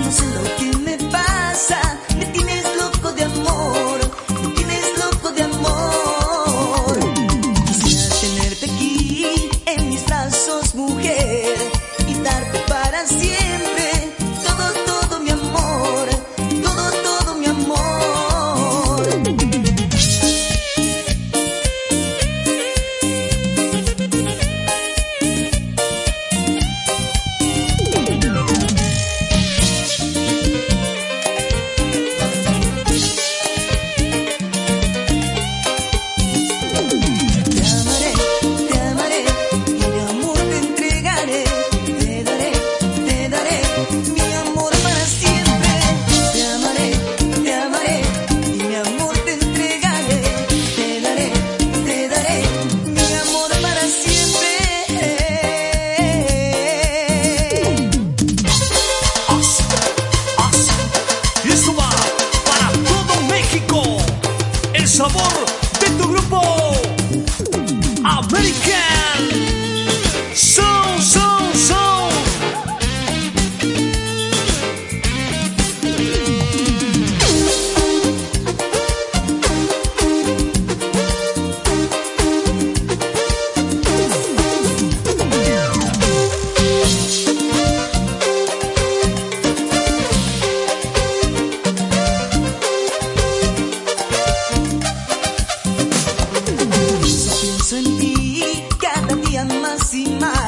no sé lo que me pasa, me tienes loco de amor, me tienes loco de amor. Quisiera tenerte aquí en mis brazos, mujer, y darte para siempre todo, todo mi amor, todo, todo mi amor. El sabor de tu grupo American Sound, Sound, Sound. Pienso en ti cada día más y más.